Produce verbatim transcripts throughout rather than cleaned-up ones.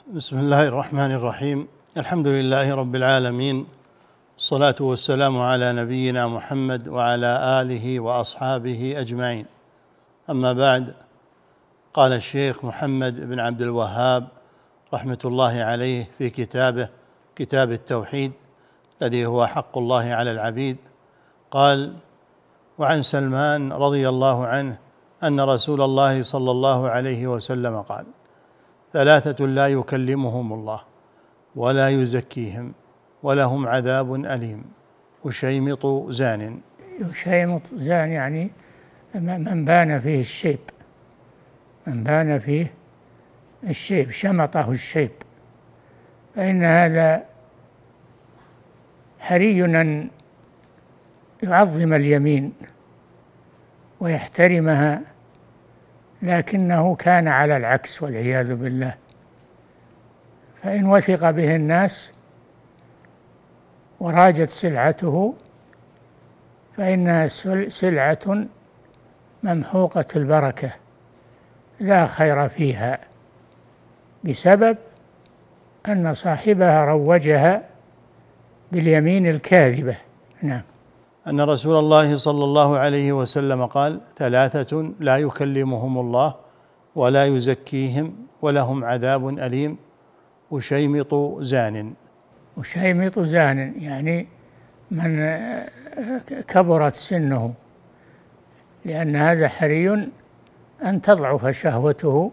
بسم الله الرحمن الرحيم. الحمد لله رب العالمين، الصلاة والسلام على نبينا محمد وعلى آله وأصحابه أجمعين. أما بعد، قال الشيخ محمد بن عبد الوهاب رحمة الله عليه في كتابه كتاب التوحيد الذي هو حق الله على العبيد، قال: وعن سلمان رضي الله عنه أن رسول الله صلى الله عليه وسلم قال: ثلاثة لا يكلمهم الله ولا يزكيهم ولهم عذاب أليم: يشيمط زان. يشيمط زان يعني من بان فيه الشيب، من بان فيه الشيب شمطه الشيب، فإن هذا حري أن يعظم اليمين ويحترمها، لكنه كان على العكس والعياذ بالله. فإن وثق به الناس وراجت سلعته فإنها سلعة ممحوقة البركة لا خير فيها، بسبب أن صاحبها روجها باليمين الكاذبة. نعم. أن رسول الله صلى الله عليه وسلم قال: ثلاثة لا يكلمهم الله ولا يزكيهم ولهم عذاب أليم: وشيمط زان. وشيمط زان يعني من كبرت سنه، لأن هذا حري أن تضعف شهوته،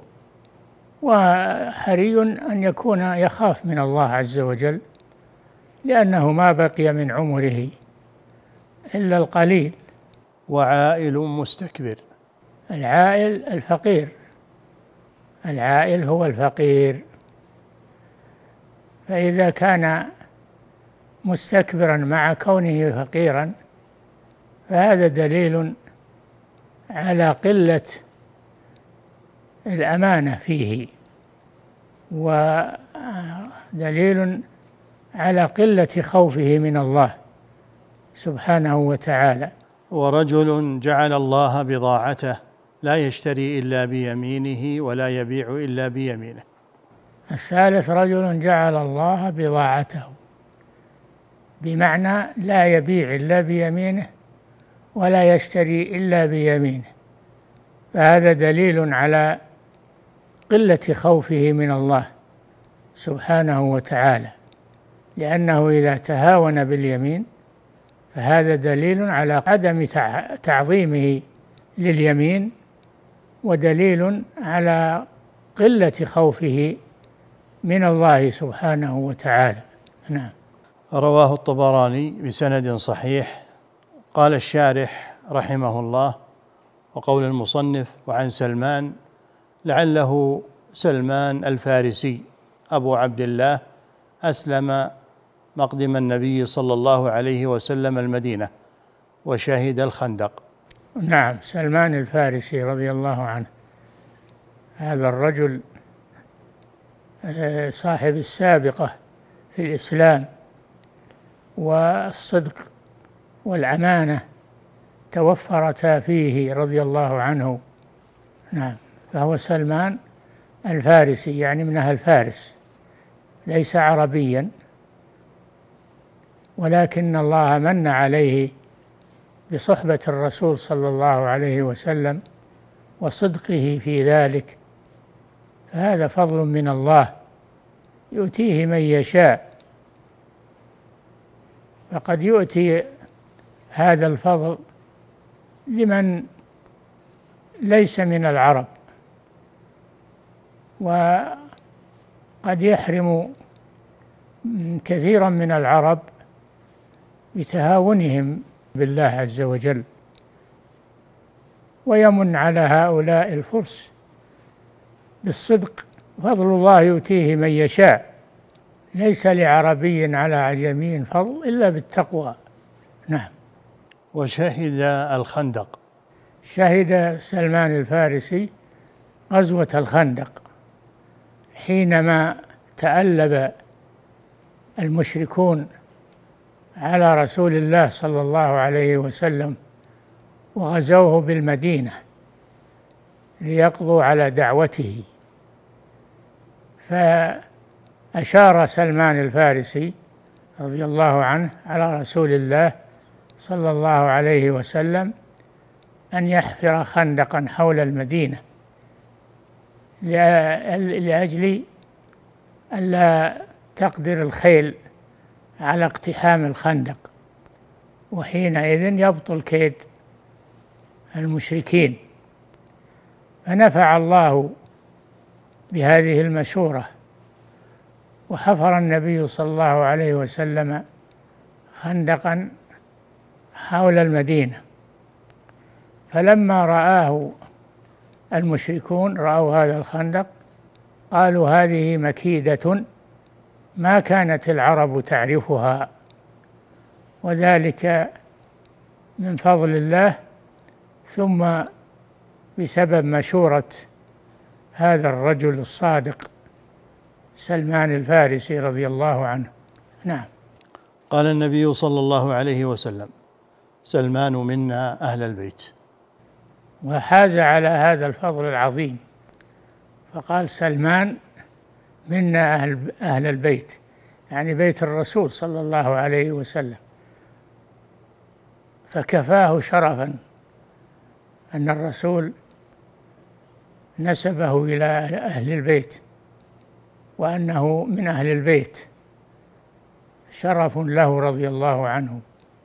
وحري أن يكون يخاف من الله عز وجل، لأنه ما بقي من عمره إلا القليل. وعائل مستكبر. العائل الفقير، العائل هو الفقير. فإذا كان مستكبرا مع كونه فقيرا فهذا دليل على قلة الأمانة فيه، ودليل على قلة خوفه من الله سبحانه وتعالى. ورجل جعل الله بضاعته لا يشتري إلا بيمينه ولا يبيع إلا بيمينه. الثالث رجل جعل الله بضاعته، بمعنى لا يبيع إلا بيمينه ولا يشتري إلا بيمينه، فهذا دليل على قلة خوفه من الله سبحانه وتعالى، لأنه إذا تهاون باليمين فهذا دليل على عدم تعظيمه لليمين، ودليل على قلة خوفه من الله سبحانه وتعالى. نعم. رواه الطبراني بسند صحيح. قال الشارح رحمه الله: وقول المصنف: وعن سلمان، لعله سلمان الفارسي أبو عبد الله، أسلم مقدم النبي صلى الله عليه وسلم المدينة وشهد الخندق. نعم، سلمان الفارسي رضي الله عنه، هذا الرجل صاحب السابقة في الإسلام، والصدق والأمانة توفرتا فيه رضي الله عنه. نعم، فهو سلمان الفارسي يعني من أهل فارس، ليس عربيا، ولكن الله من عليه بصحبة الرسول صلى الله عليه وسلم وصدقه في ذلك، فهذا فضل من الله يؤتيه من يشاء. فقد يؤتي هذا الفضل لمن ليس من العرب، وقد يحرم كثيرا من العرب بتهاونهم بالله عز وجل، ويمن على هؤلاء الفرس بالصدق. فضل الله يؤتيه من يشاء، ليس لعربي على عجمي فضل إلا بالتقوى. نعم. وشهد الخندق. شهد سلمان الفارسي غزوة الخندق، حينما تألب المشركون على رسول الله صلى الله عليه وسلم وغزوه بالمدينة ليقضوا على دعوته، أشار سلمان الفارسي رضي الله عنه على رسول الله صلى الله عليه وسلم أن يحفر خندقا حول المدينة لأجل ألا تقدر الخيل على اقتحام الخندق، وحينئذ يبطل كيد المشركين. فنفع الله بهذه المشورة، وحفر النبي صلى الله عليه وسلم خندقا حول المدينة. فلما رآه المشركون، رأوا هذا الخندق، قالوا هذه مكيدة ما كانت العرب تعرفها، وذلك من فضل الله، ثم بسبب مشورة هذا الرجل الصادق سلمان الفارسي رضي الله عنه. نعم. قال النبي صلى الله عليه وسلم: سلمان منا أهل البيت. وحاز على هذا الفضل العظيم، فقال سلمان منا أهل, أهل البيت، يعني بيت الرسول صلى الله عليه وسلم، فكفاه شرفا أن الرسول نسبه إلى أهل البيت، وأنه من أهل البيت، شرف له رضي الله عنه.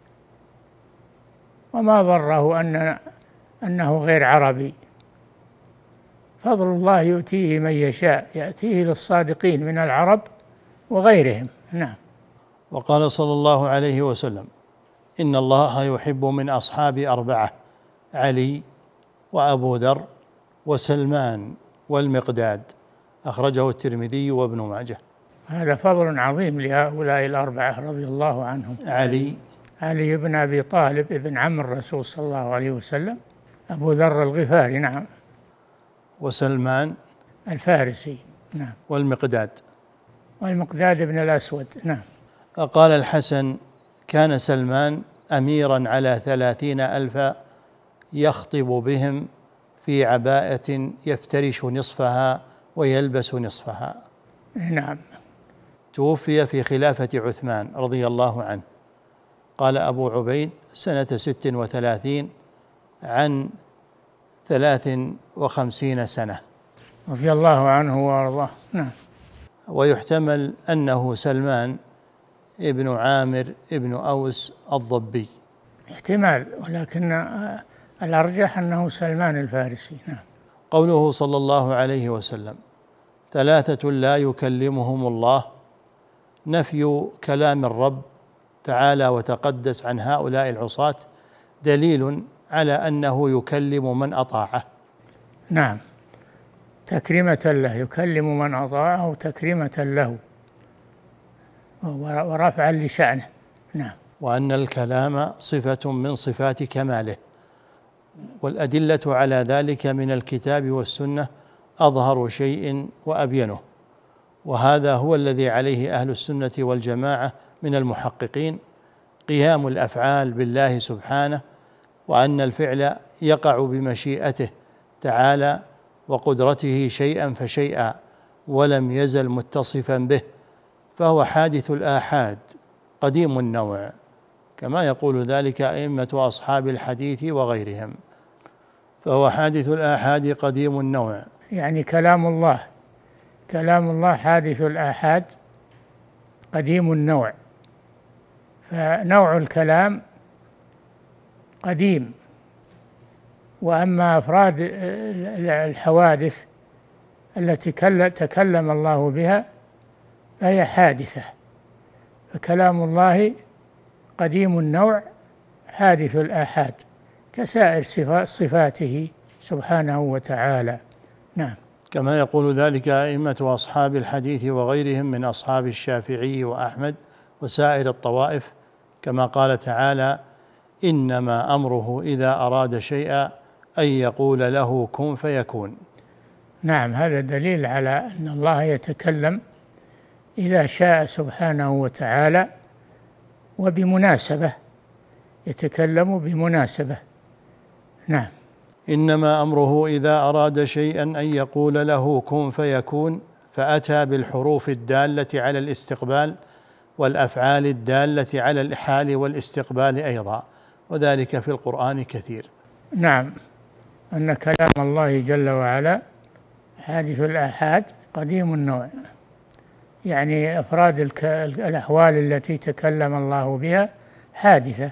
وما ضره أن أنه غير عربي، فضل الله يؤتيه من يشاء، يأتيه للصادقين من العرب وغيرهم. نعم. وقال صلى الله عليه وسلم: إن الله يحب من أصحابي أربعة: علي وأبو ذر وسلمان والمقداد. أخرجه الترمذي وابن ماجه. هذا فضل عظيم لهؤلاء الأربعة رضي الله عنهم. علي علي بن أبي طالب ابن عم الرسول صلى الله عليه وسلم، أبو ذر الغفاري. نعم. وسلمان الفارسي. نعم. والمقداد والمقداد بن الأسود. نعم. قال الحسن: كان سلمان أميرا على ثلاثين ألفا يخطب بهم في عباءة يفترش نصفها ويلبس نصفها. نعم. توفي في خلافة عثمان رضي الله عنه. قال أبو عبيد: سنة ست وثلاثين عن ثلاث وخمسين سنة. رضي الله عنه وارضاه. نعم. ويحتمل أنه سلمان ابن عامر ابن أوس الضبي. احتمال، ولكن الأرجح أنه سلمان الفارسي. نعم. قوله صلى الله عليه وسلم: ثلاثة لا يكلمهم الله، نفي كلام الرب تعالى وتقدس عن هؤلاء العصاة دليل على أنه يكلم من أطاعه. نعم، تكريمة له، يكلم من أطاعه تكريمة له ورفعا لشأنه. نعم. وأن الكلام صفة من صفات كماله، والأدلة على ذلك من الكتاب والسنة أظهر شيء وأبينه، وهذا هو الذي عليه أهل السنة والجماعة من المحققين: قيام الأفعال بالله سبحانه، وأن الفعل يقع بمشيئته تعالى وقدرته شيئا فشيئا، ولم يزل متصفا به، فهو حادث الآحاد قديم النوع، كما يقول ذلك أئمة أصحاب الحديث وغيرهم. فهو حادث الآحاد قديم النوع، يعني كلام الله كلام الله حادث الآحاد قديم النوع، فنوع الكلام قديم، وأما أفراد الحوادث التي تكلم الله بها فهي حادثة. فكلام الله قديم النوع حادث الآحاد كسائر صفاته سبحانه وتعالى. نعم. كما يقول ذلك أئمة أصحاب الحديث وغيرهم من أصحاب الشافعي وأحمد وسائر الطوائف، كما قال تعالى: إنما أمره إذا أراد شيئا أن يقول له كن فيكون. نعم، هذا دليل على أن الله يتكلم إذا شاء سبحانه وتعالى وبمناسبة، يتكلم بمناسبة. نعم. إنما أمره إذا أراد شيئا أن يقول له كن فيكون، فأتى بالحروف الدالة على الاستقبال والأفعال الدالة على الحال والاستقبال أيضا، وذلك في القرآن كثير. نعم، أن كلام الله جل وعلا حادث الآحاد قديم النوع، يعني أفراد الأحوال التي تكلم الله بها حادثة،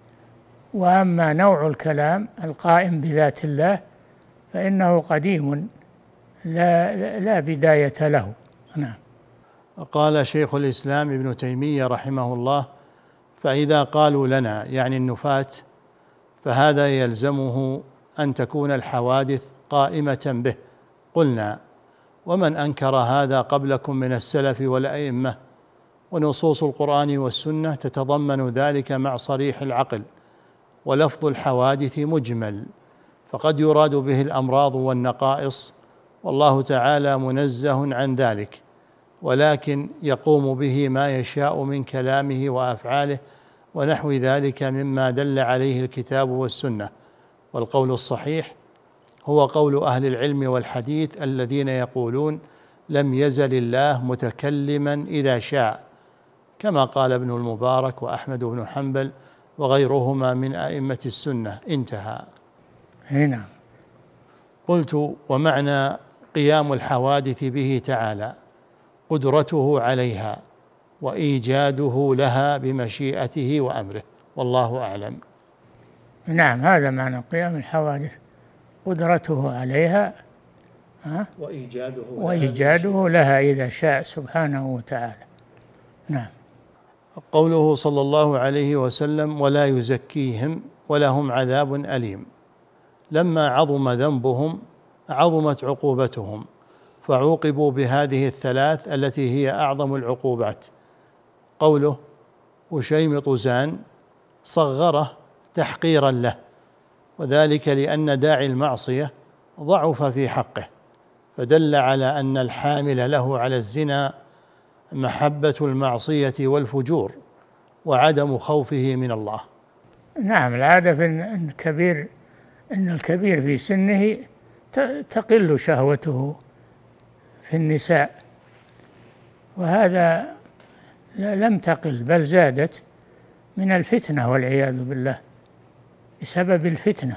وأما نوع الكلام القائم بذات الله فإنه قديم لا, لا بداية له. نعم. قال شيخ الإسلام ابن تيمية رحمه الله: فإذا قالوا لنا يعني النفاة فهذا يلزمه أن تكون الحوادث قائمة به. قلنا: ومن أنكر هذا قبلكم من السلف والأئمة؟ ونصوص القرآن والسنة تتضمن ذلك مع صريح العقل، ولفظ الحوادث مجمل، فقد يراد به الأمراض والنقائص، والله تعالى منزه عن ذلك، ولكن يقوم به ما يشاء من كلامه وأفعاله ونحو ذلك مما دل عليه الكتاب والسنة. والقول الصحيح هو قول أهل العلم والحديث الذين يقولون: لم يزل الله متكلما إذا شاء، كما قال ابن المبارك وأحمد بن حنبل وغيرهما من أئمة السنة. انتهى. هنا قلت: ومعنى قيام الحوادث به تعالى قدرته عليها وإيجاده لها بمشيئته وأمره، والله أعلم. نعم، هذا معنى قيام الحوادث، قدرته عليها ها؟ وإيجاده, وإيجاده لها إذا شاء سبحانه وتعالى. نعم. قوله صلى الله عليه وسلم: ولا يزكيهم ولهم عذاب أليم. لما عظم ذنبهم عظمت عقوبتهم، فعوقبوا بهذه الثلاث التي هي أعظم العقوبات. قوله: وشيمط زان صغره تحقيرا له، وذلك لأن داعي المعصية ضعف في حقه، فدل على أن الحامل له على الزنا محبة المعصية والفجور وعدم خوفه من الله. نعم، العادة في أن الكبير أن الكبير في سنه تقل شهوته في النساء، وهذا لم تقل بل زادت من الفتنة والعياذ بالله، بسبب الفتنة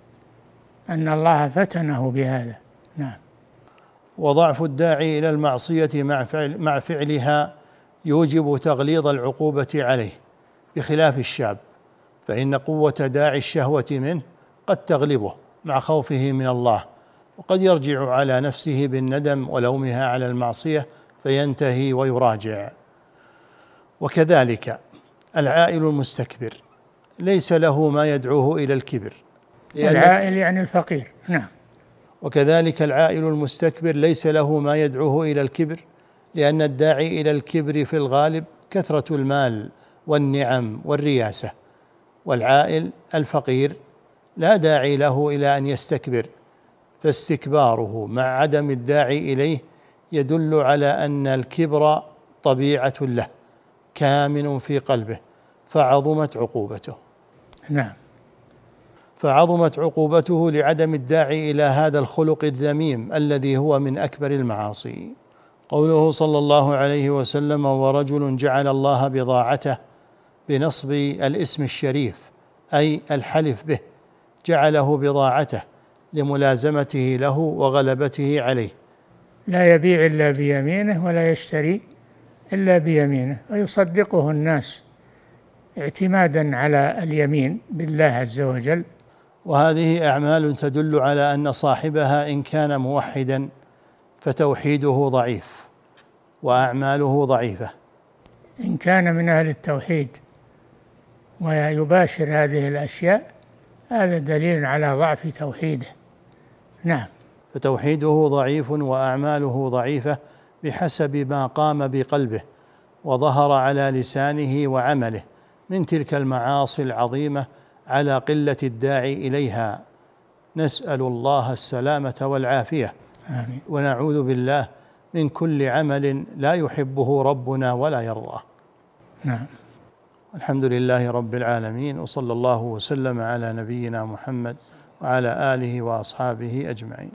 أن الله فتنه بهذا. نعم. وضعف الداعي إلى المعصية مع فعل مع فعلها يوجب تغليظ العقوبة عليه، بخلاف الشاب، فإن قوة داعي الشهوة منه قد تغلبه مع خوفه من الله، وقد يرجع على نفسه بالندم ولومها على المعصية فينتهي ويراجع. وكذلك العائل المستكبر ليس له ما يدعوه إلى الكبر، العائل يعني الفقير. نعم. وكذلك العائل المستكبر ليس له ما يدعوه إلى الكبر، لأن الداعي إلى الكبر في الغالب كثرة المال والنعم والرياسة، والعائل الفقير لا داعي له إلى أن يستكبر، فاستكباره مع عدم الداعي إليه يدل على أن الكبر طبيعة له كامن في قلبه، فعظمت عقوبته. نعم. فعظمت عقوبته لعدم الداعي إلى هذا الخلق الذميم الذي هو من أكبر المعاصي. قوله صلى الله عليه وسلم: ورجل جعل الله بضاعته، بنصب الاسم الشريف أي الحلف به، جعله بضاعته لملازمته له وغلبته عليه. لا يبيع إلا بيمينه ولا يشتري إلا بيمينه، ويصدقه الناس اعتمادا على اليمين بالله عز وجل. وهذه أعمال تدل على أن صاحبها إن كان موحدا فتوحيده ضعيف وأعماله ضعيفة. إن كان من أهل التوحيد ويباشر هذه الأشياء هذا دليل على ضعف توحيده. نعم. فتوحيده ضعيف وأعماله ضعيفة بحسب ما قام بقلبه وظهر على لسانه وعمله من تلك المعاصي العظيمة على قلة الداعي إليها. نسأل الله السلامة والعافية. آمين. ونعوذ بالله من كل عمل لا يحبه ربنا ولا يرضاه. نعم. الحمد لله رب العالمين، وصلى الله وسلم على نبينا محمد وعلى آله وأصحابه أجمعين.